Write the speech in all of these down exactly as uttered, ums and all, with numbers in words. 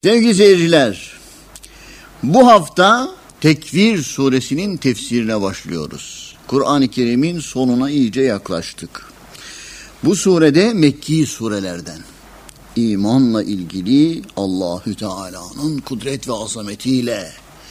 Sevgili seyirciler, bu hafta Tekvir suresinin tefsirine başlıyoruz. Kur'an-ı Kerim'in sonuna iyice yaklaştık. Bu surede Mekki surelerden. İmanla ilgili Allahü Teala'nın kudret ve azametiyle,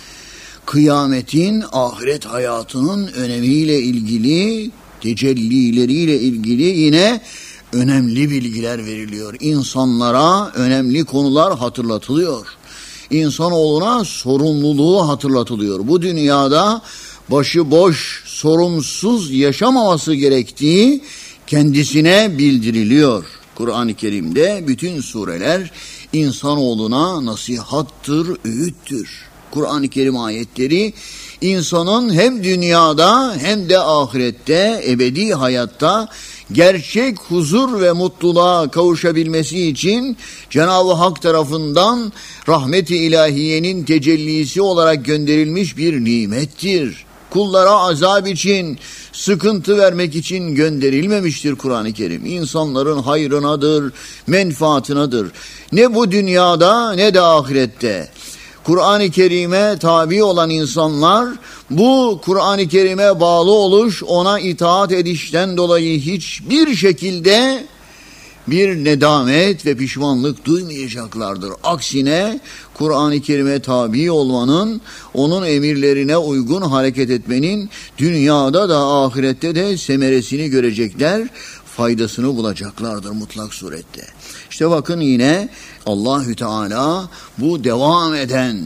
kıyametin, ahiret hayatının önemiyle ilgili, tecellileriyle ilgili yine önemli bilgiler veriliyor. İnsanlara önemli konular hatırlatılıyor. İnsanoğluna sorumluluğu hatırlatılıyor. Bu dünyada başıboş, sorumsuz yaşamaması gerektiği kendisine bildiriliyor. Kur'an-ı Kerim'de bütün sureler insanoğluna nasihattır, öğüttür. Kur'an-ı Kerim ayetleri insanın hem dünyada hem de ahirette, ebedi hayatta gerçek huzur ve mutluluğa kavuşabilmesi için Cenab-ı Hak tarafından rahmet-i ilahiyenin tecellisi olarak gönderilmiş bir nimettir. Kullara azap için, sıkıntı vermek için gönderilmemiştir Kur'an-ı Kerim. İnsanların hayrınadır, menfaatınadır. Ne bu dünyada ne de ahirette. Kur'an-ı Kerim'e tabi olan insanlar bu Kur'an-ı Kerim'e bağlı oluş, ona itaat edişten dolayı hiçbir şekilde bir nedamet ve pişmanlık duymayacaklardır. Aksine Kur'an-ı Kerim'e tabi olmanın, onun emirlerine uygun hareket etmenin dünyada da ahirette de semeresini görecekler, faydasını bulacaklardır mutlak surette. İşte bakın yine Allahü Teala bu devam eden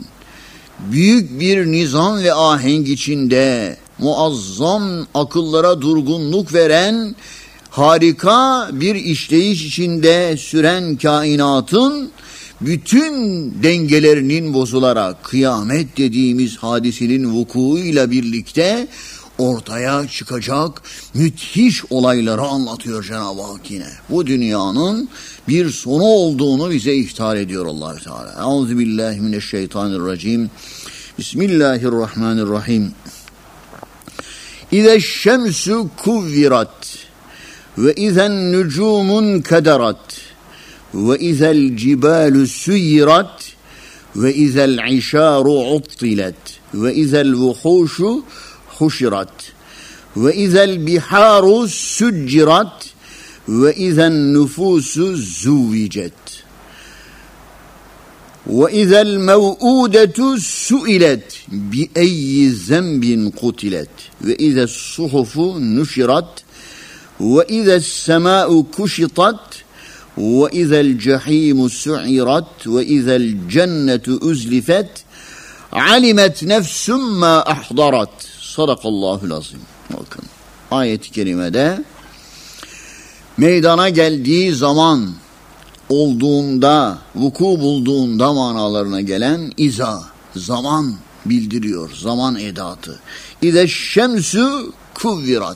büyük bir nizam ve ahenk içinde muazzam akıllara durgunluk veren, harika bir işleyiş içinde süren kainatın bütün dengelerinin bozularak kıyamet dediğimiz hadisenin vukuuyla birlikte ortaya çıkacak müthiş olayları anlatıyor Cenab-ı Hak yine. Bu dünyanın bir sonu olduğunu bize ihtar ediyor Allah Teala. Euzubillahimineşşeytanirracim. Bismillahirrahmanirrahim. İzeşşemsu kuvvirat ve izen nucumun kederat ve izel cibalu suyirat ve izel işaru uttilet ve izel vuhuşu huşirat ve izel biharu succirat ve izen nüfusu zuvicet ve izel mev'udetu suilet bi eyyi zembin kutilet ve izel suhufu nuşirat ve izel sema'u kuşitat ve izel cehimu su'irat ve izel cennetu üzlifet alimet nefsum ma ahdarat. Sadakallahul azim. Bakın ayet-i kerimede meydana geldiği zaman, olduğunda, vuku bulduğunda manalarına gelen iza, zaman bildiriyor, zaman edatı. İze şemsu kuvvirat.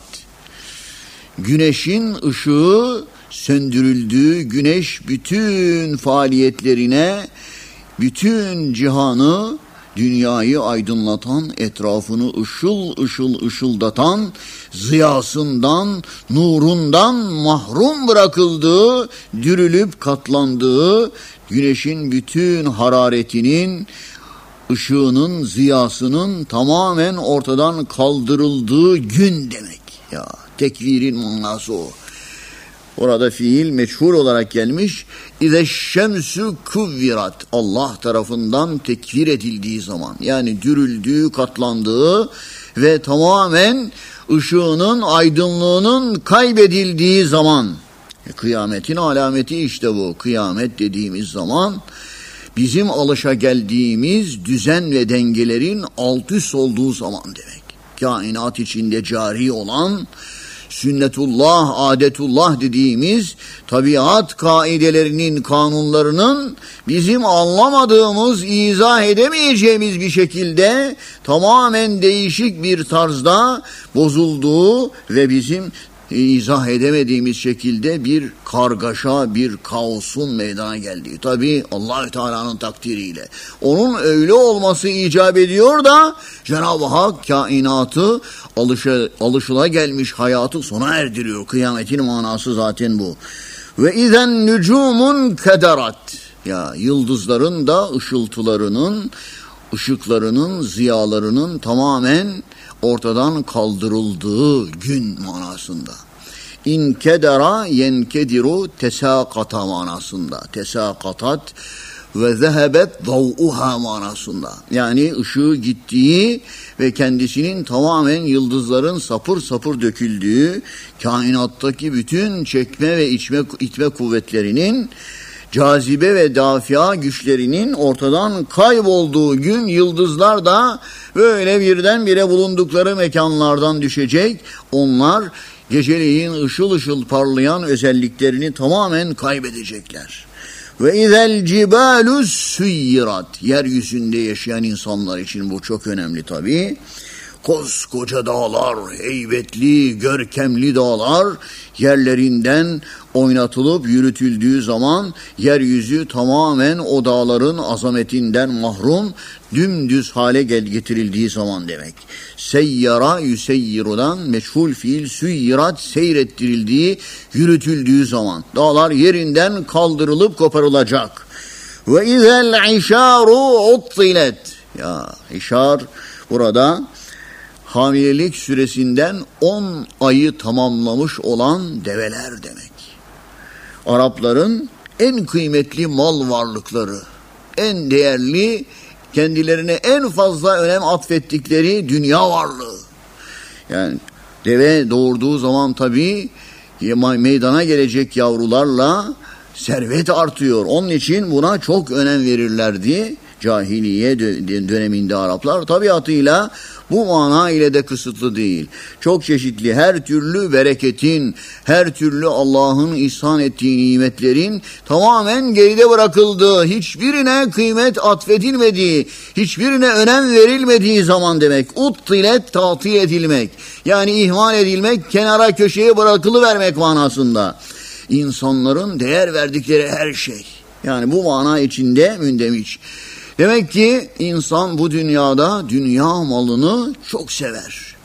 Güneşin ışığı söndürüldüğü, güneş bütün faaliyetlerine, bütün cihanı, dünyayı aydınlatan, etrafını ışıl ışıl ışıldatan, ziyasından, nurundan mahrum bırakıldığı, dürülüp katlandığı, güneşin bütün hararetinin, ışığının, ziyasının tamamen ortadan kaldırıldığı gün demek. Ya tekvirin manası o. Orada fiil meçhul olarak gelmiş. İze şemsu kuvvirat. Allah tarafından tekvir edildiği zaman. Yani dürüldüğü, katlandığı ve tamamen ışığının, aydınlığının kaybedildiği zaman. E, kıyametin alameti işte bu. Kıyamet dediğimiz zaman bizim alışageldiğimiz düzen ve dengelerin alt üst olduğu zaman demek. Kainat içinde cari olan sünnetullah, adetullah dediğimiz tabiat kaidelerinin, kanunlarının bizim anlamadığımız, izah edemeyeceğimiz bir şekilde tamamen değişik bir tarzda bozulduğu ve bizim izah edemediğimiz şekilde bir kargaşa, bir kaosun meydana geldiği. Tabii Allah-u Teala'nın takdiriyle. Onun öyle olması icap ediyor da Cenab-ı Hak kainatı alışa, alışılagelmiş hayatı sona erdiriyor. Kıyametin manası zaten bu. Ve izen nucumun kederat. Ya yıldızların da ışıltılarının, ışıklarının, ziyalarının tamamen ortadan kaldırıldığı gün manasında. İnkedera yenkediru tesakata manasında. Tesakatat ve zehebet dav'uha manasında. Yani ışığı gittiği ve kendisinin tamamen yıldızların sapır sapır döküldüğü, kainattaki bütün çekme ve içme, itme kuvvetlerinin, cazibe ve dafia güçlerinin ortadan kaybolduğu gün yıldızlar da böyle birdenbire bulundukları mekanlardan düşecek. Onlar geceleyin ışıl ışıl parlayan özelliklerini tamamen kaybedecekler. Ve izel cibalus suyirat. Yeryüzünde yaşayan insanlar için bu çok önemli tabii. Koskoca dağlar, heybetli, görkemli dağlar yerlerinden oynatılıp yürütüldüğü zaman yeryüzü tamamen o dağların azametinden mahrum, dümdüz hale getirildiği zaman demek. Seyyara yüseyyirudan meçhul fiil süyyirat seyrettirildiği, yürütüldüğü zaman dağlar yerinden kaldırılıp koparılacak. Ve izel işaru uttilet. Ya işar burada hamilelik süresinden on ayı tamamlamış olan develer demek. Arapların en kıymetli mal varlıkları, en değerli, kendilerine en fazla önem atfettikleri dünya varlığı. Yani deve doğurduğu zaman tabii meydana gelecek yavrularla servet artıyor. Onun için buna çok önem verirlerdi. Cahiliye döneminde Araplar tabiatıyla bu mana ile de kısıtlı değil. Çok çeşitli her türlü bereketin, her türlü Allah'ın ihsan ettiği nimetlerin tamamen geride bırakıldığı, hiçbirine kıymet atfedilmediği, hiçbirine önem verilmediği zaman demek. Uttilet tatil edilmek. Yani ihmal edilmek, kenara köşeye bırakılıvermek manasında. İnsanların değer verdikleri her şey. Yani bu mana içinde mündemiş. Demek ki insan bu dünyada dünya malını çok sever.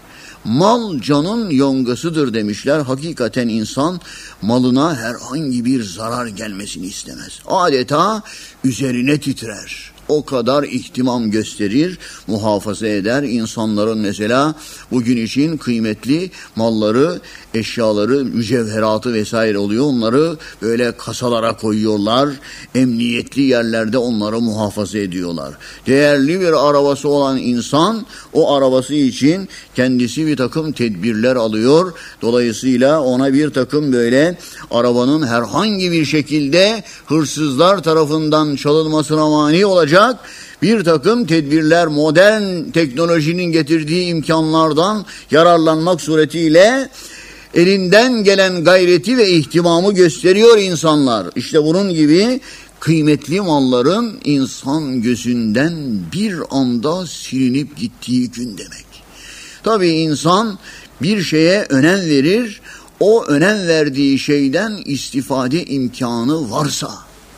Mal canın yongasıdır demişler. Hakikaten insan malına herhangi bir zarar gelmesini istemez. Adeta üzerine titrer. O kadar ihtimam gösterir, muhafaza eder. İnsanların mesela bugün için kıymetli malları, eşyaları, mücevheratı vesaire oluyor. Onları böyle kasalara koyuyorlar. Emniyetli yerlerde onları muhafaza ediyorlar. Değerli bir arabası olan insan o arabası için kendisi bir takım tedbirler alıyor. Dolayısıyla ona bir takım böyle arabanın herhangi bir şekilde hırsızlar tarafından çalınmasına mani olacak bir takım tedbirler, modern teknolojinin getirdiği imkanlardan yararlanmak suretiyle elinden gelen gayreti ve ihtimamı gösteriyor insanlar. İşte bunun gibi kıymetli malların insan gözünden bir anda silinip gittiği gün demek. Tabii insan bir şeye önem verir, o önem verdiği şeyden istifade imkanı varsa,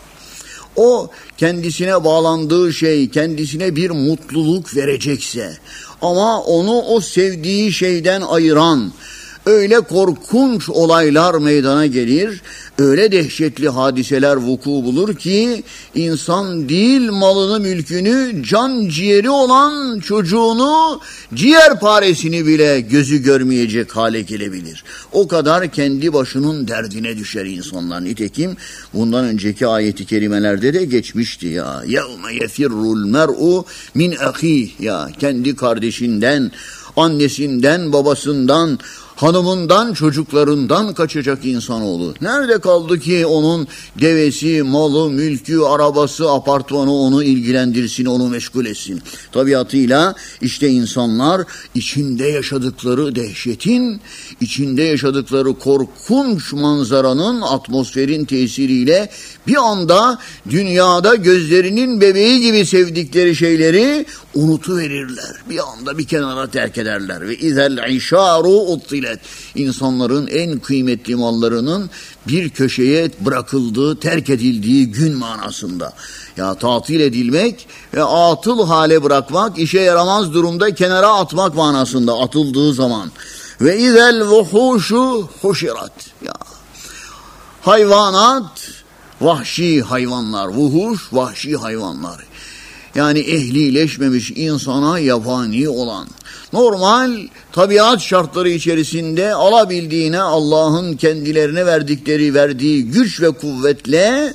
o kendisine bağlandığı şey kendisine bir mutluluk verecekse ama onu o sevdiği şeyden ayıran öyle korkunç olaylar meydana gelir, öyle dehşetli hadiseler vuku bulur ki insan değil malını mülkünü, can ciğeri olan çocuğunu, ciğer paresini bile gözü görmeyecek hale gelebilir. O kadar kendi başının derdine düşer insanlar. Nitekim bundan önceki ayeti kerimelerde de geçmişti ya. يَوْمَ يَفِرُّ الْمَرْءُ مِنْ أَخِيهِ ya kendi kardeşinden, annesinden, babasından, hanımından, çocuklarından kaçacak insanoğlu. Nerede kaldı ki onun devesi, malı, mülkü, arabası, apartmanı onu ilgilendirsin, onu meşgul etsin. Tabiatıyla işte insanlar içinde yaşadıkları dehşetin, içinde yaşadıkları korkunç manzaranın, atmosferin tesiriyle bir anda dünyada gözlerinin bebeği gibi sevdikleri şeyleri unutuverirler. Bir anda bir kenara terk ederler. Ve izel işaru uttilet. İnsanların en kıymetli mallarının bir köşeye bırakıldığı, terk edildiği gün manasında. Ya tatil edilmek ve atıl hale bırakmak, işe yaramaz durumda kenara atmak manasında atıldığı zaman. Ve izel vuhuşu huşirat. Ya hayvanat vahşi hayvanlar, vuhuş vahşi hayvanlar. Yani ehlileşmemiş, insana yabani olan, normal tabiat şartları içerisinde alabildiğine Allah'ın kendilerine verdikleri, verdiği güç ve kuvvetle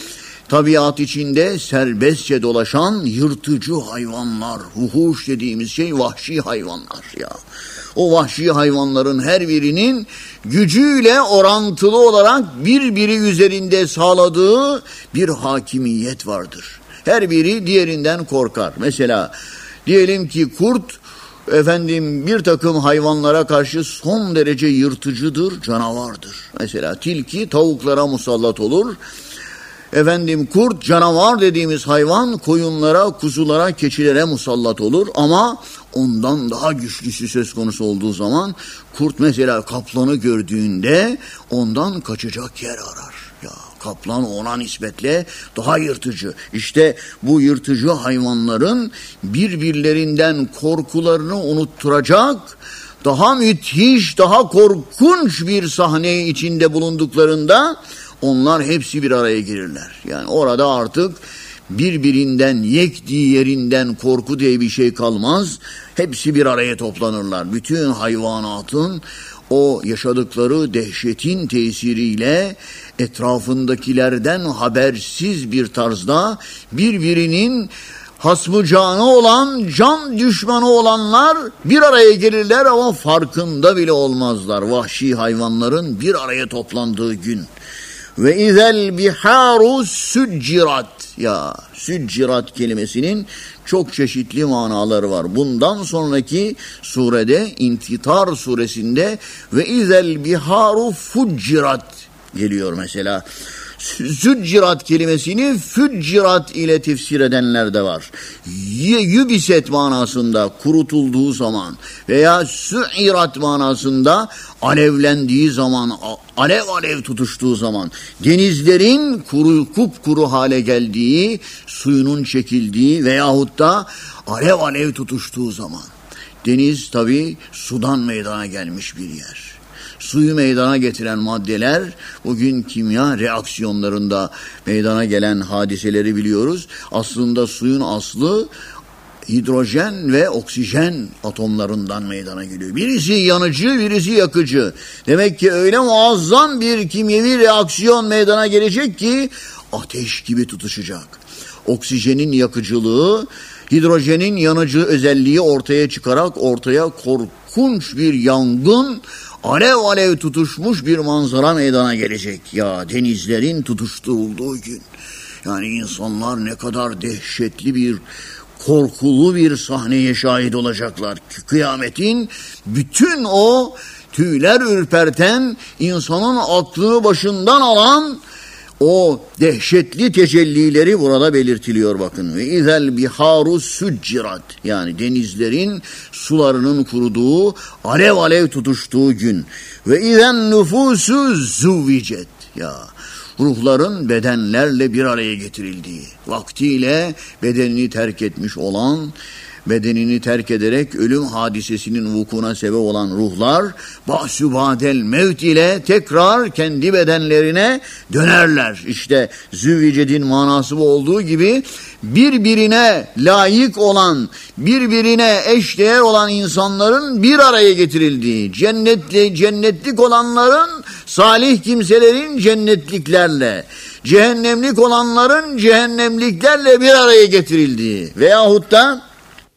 tabiat içinde serbestçe dolaşan yırtıcı hayvanlar, vuhuş dediğimiz şey vahşi hayvanlar ya. O vahşi hayvanların her birinin gücüyle orantılı olarak birbiri üzerinde sağladığı bir hakimiyet vardır. Her biri diğerinden korkar. Mesela diyelim ki kurt efendim bir takım hayvanlara karşı son derece yırtıcıdır, canavardır. Mesela tilki tavuklara musallat olur. Efendim kurt, canavar dediğimiz hayvan koyunlara, kuzulara, keçilere musallat olur ama ondan daha güçlüsü söz konusu olduğu zaman kurt mesela kaplanı gördüğünde ondan kaçacak yer arar. Ya kaplan ona nispetle daha yırtıcı. İşte bu yırtıcı hayvanların birbirlerinden korkularını unutturacak, daha müthiş, daha korkunç bir sahne içinde bulunduklarında onlar hepsi bir araya girirler. Yani orada artık birbirinden, yekdiği yerinden korku diye bir şey kalmaz. Hepsi bir araya toplanırlar. Bütün hayvanatın o yaşadıkları dehşetin tesiriyle etrafındakilerden habersiz bir tarzda birbirinin hasmı canı olan, can düşmanı olanlar bir araya gelirler ama farkında bile olmazlar. Vahşi hayvanların bir araya toplandığı gün. Ve izel biharu süccirat. Ya süccirat kelimesinin çok çeşitli manaları var. Bundan sonraki surede, İnfitar suresinde ve izel biharu fuccirat geliyor mesela. Süccirat kelimesini füccirat ile tefsir edenler de var. Yübiset manasında kurutulduğu zaman veya sü'irat manasında alevlendiği zaman, alev alev tutuştuğu zaman, denizlerin kuru, kupkuru hale geldiği, suyunun çekildiği veyahut da alev alev tutuştuğu zaman. Deniz tabii sudan meydana gelmiş bir yer. Suyu meydana getiren maddeler bugün kimya reaksiyonlarında meydana gelen hadiseleri biliyoruz. Aslında suyun aslı hidrojen ve oksijen atomlarından meydana geliyor. Birisi yanıcı, birisi yakıcı. Demek ki öyle muazzam bir kimyevi reaksiyon meydana gelecek ki ateş gibi tutuşacak. Oksijenin yakıcılığı, hidrojenin yanıcı özelliği ortaya çıkarak ortaya korkunç bir yangın, alev alev tutuşmuş bir manzara meydana gelecek. Ya denizlerin tutuşturulduğu gün. Yani insanlar ne kadar dehşetli bir, korkulu bir sahneye şahit olacaklar. Kıyametin bütün o tüyler ürperten, insanın aklını başından alan o dehşetli tecellileri burada belirtiliyor bakın. Ve izel biharu süccirat, yani denizlerin sularının kuruduğu, alev alev tutuştuğu gün. Ve izen nüfusu zuvvicet, ya ruhların bedenlerle bir araya getirildiği, vaktiyle bedenini terk etmiş olan, bedenini terk ederek ölüm hadisesinin vukuuna sebep olan ruhlar bahsübadel mevt ile tekrar kendi bedenlerine dönerler. İşte züvvicedin manası bu olduğu gibi birbirine layık olan, birbirine eşdeğer olan insanların bir araya getirildiği, cennetli, cennetlik olanların salih kimselerin cennetliklerle, cehennemlik olanların cehennemliklerle bir araya getirildiği veyahut da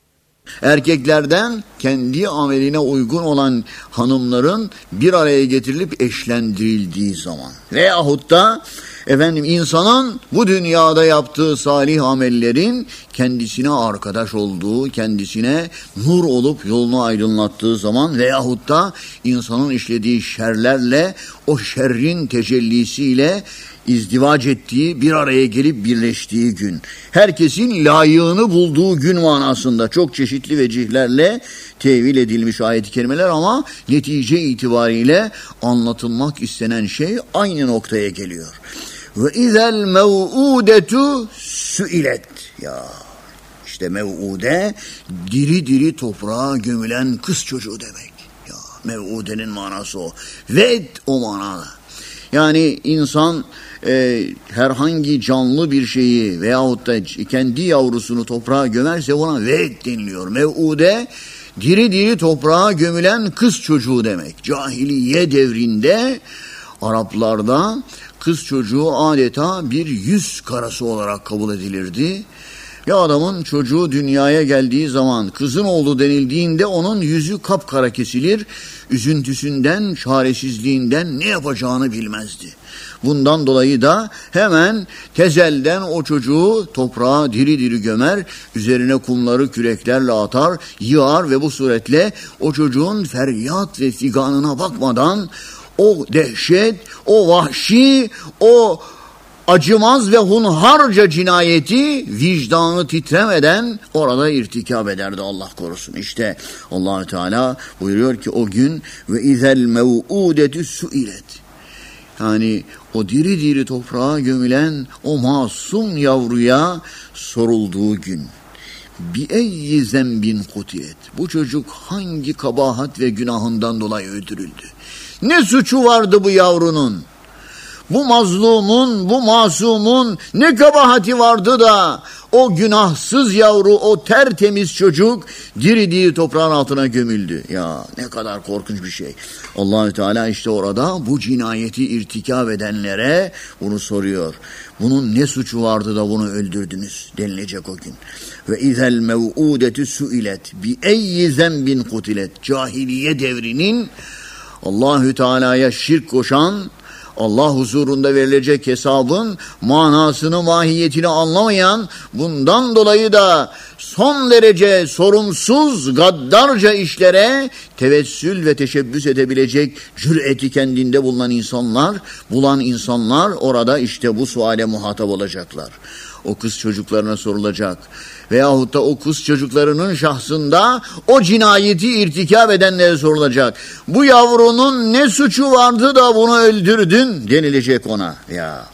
erkeklerden kendi ameline uygun olan hanımların bir araya getirilip eşlendirildiği zaman veyahut da efendim insanın bu dünyada yaptığı salih amellerin kendisine arkadaş olduğu, kendisine nur olup yolunu aydınlattığı zaman veyahut da insanın işlediği şerlerle o şerrin tecellisiyle izdivac ettiği, bir araya gelip birleştiği gün. Herkesin layığını bulduğu gün manasında çok çeşitli vecihlerle tevil edilmiş ayet-i kerimeler ama netice itibariyle anlatılmak istenen şey aynı noktaya geliyor. Ve izel mev'udetu suilet. Ya işte mev'ude diri diri toprağa gömülen kız çocuğu demek. Ya mev'udenin manası o. Ved o manada. Yani insan e, herhangi canlı bir şeyi veyahut da kendi yavrusunu toprağa gömerse ona veled deniliyor. Mev'ude diri diri toprağa gömülen kız çocuğu demek. Cahiliye devrinde Araplarda kız çocuğu adeta bir yüz karası olarak kabul edilirdi. Bir adamın çocuğu dünyaya geldiği zaman kızın oğlu denildiğinde onun yüzü kapkara kesilir, üzüntüsünden, çaresizliğinden ne yapacağını bilmezdi. Bundan dolayı da hemen tezelden o çocuğu toprağa diri diri gömer, üzerine kumları küreklerle atar, yığar ve bu suretle o çocuğun feryat ve figanına bakmadan o dehşet, o vahşi, o acımaz ve hunharca cinayeti vicdanı titremeden orada irtikab ederdi, Allah korusun. İşte Allah Teala buyuruyor ki o gün ve izel mev'udetü suilet. Yani o diri diri toprağa gömülen o masum yavruya sorulduğu gün. Bi eyyi zembin kutiyet. Bu çocuk hangi kabahat ve günahından dolayı öldürüldü? Ne suçu vardı bu yavrunun? Bu mazlumun, bu masumun ne kabahati vardı da o günahsız yavru, o tertemiz çocuk diri diri toprağın altına gömüldü. Ya ne kadar korkunç bir şey. Allah-u Teala işte orada bu cinayeti irtikab edenlere bunu soruyor. Bunun ne suçu vardı da bunu öldürdünüz denilecek o gün. Ve izel mev'udetü suilet bi eyyi zembin kutilet. Cahiliye devrinin Allah-u Teala'ya şirk koşan, Allah huzurunda verilecek hesabın manasını, mahiyetini anlamayan, bundan dolayı da son derece sorumsuz, gaddarca işlere tevessül ve teşebbüs edebilecek cüreti kendinde bulunan insanlar, bulan insanlar orada işte bu suale muhatap olacaklar. O kız çocuklarına sorulacak. Veyahut da o kız çocuklarının şahsında o cinayeti irtikab edenlere sorulacak. Bu yavrunun ne suçu vardı da bunu öldürdün denilecek ona. Ya.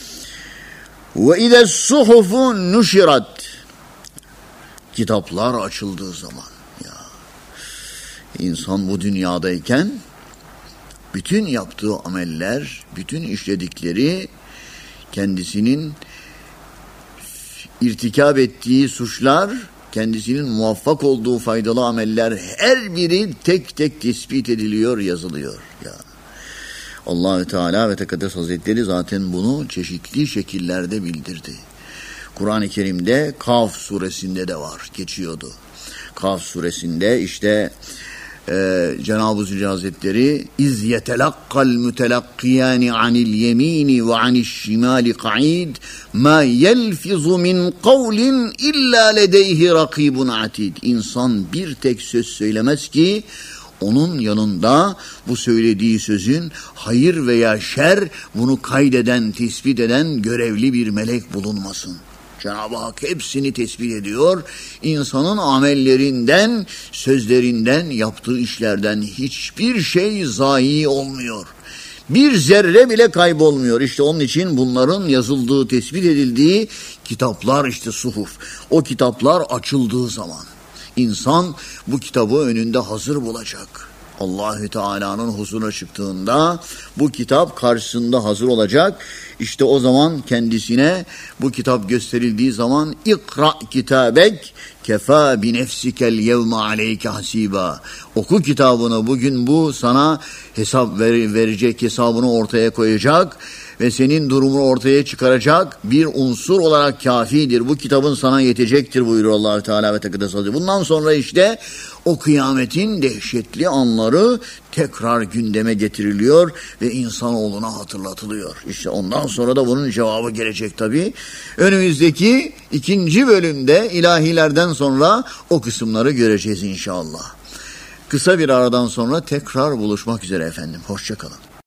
Ve ize suhufu nuşirat. Kitaplar açıldığı zaman. Ya. İnsan bu dünyadayken bütün yaptığı ameller, bütün işledikleri kendisinin irtikab ettiği suçlar, kendisinin muvaffak olduğu faydalı ameller her biri tek tek tespit ediliyor, yazılıyor. Ya. Allah-u Teala ve Tekaddes Hazretleri zaten bunu çeşitli şekillerde bildirdi. Kur'an-ı Kerim'de Kaf suresinde de var, geçiyordu. Kaf suresinde işte Ee, Cenab-ı Zülcelal Hazretleri iz yetelakkal mütelakkiyani anil yemini ve anil şimali ka'id ma yelfizu min kavlin illa ledeyhi rakibun atid. İnsan bir tek söz söylemez ki onun yanında bu söylediği sözün hayır veya şer bunu kaydeden, tespit eden görevli bir melek bulunmasın. Cenab-ı Hak hepsini tespit ediyor. İnsanın amellerinden, sözlerinden, yaptığı işlerden hiçbir şey zayi olmuyor. Bir zerre bile kaybolmuyor. İşte onun için bunların yazıldığı, tespit edildiği kitaplar işte suhuf. O kitaplar açıldığı zaman insan bu kitabı önünde hazır bulacak. Allahü Teala'nın huzuruna çıktığında bu kitap karşısında hazır olacak. İşte o zaman kendisine bu kitap gösterildiği zaman ikra kitabek kefa bi nefsikel yevme aleyke hasiba. Oku kitabını, bugün bu sana hesap ver, verecek, hesabını ortaya koyacak ve senin durumunu ortaya çıkaracak bir unsur olarak kafidir. Bu kitabın sana yetecektir buyuruyor Allah-u Teala ve Tekaddes Hazretleri. Bundan sonra işte o kıyametin dehşetli anları tekrar gündeme getiriliyor ve insanoğluna hatırlatılıyor. İşte ondan sonra da bunun cevabı gelecek tabii. Önümüzdeki ikinci bölümde ilahilerden sonra o kısımları göreceğiz inşallah. Kısa bir aradan sonra tekrar buluşmak üzere efendim. Hoşça kalın.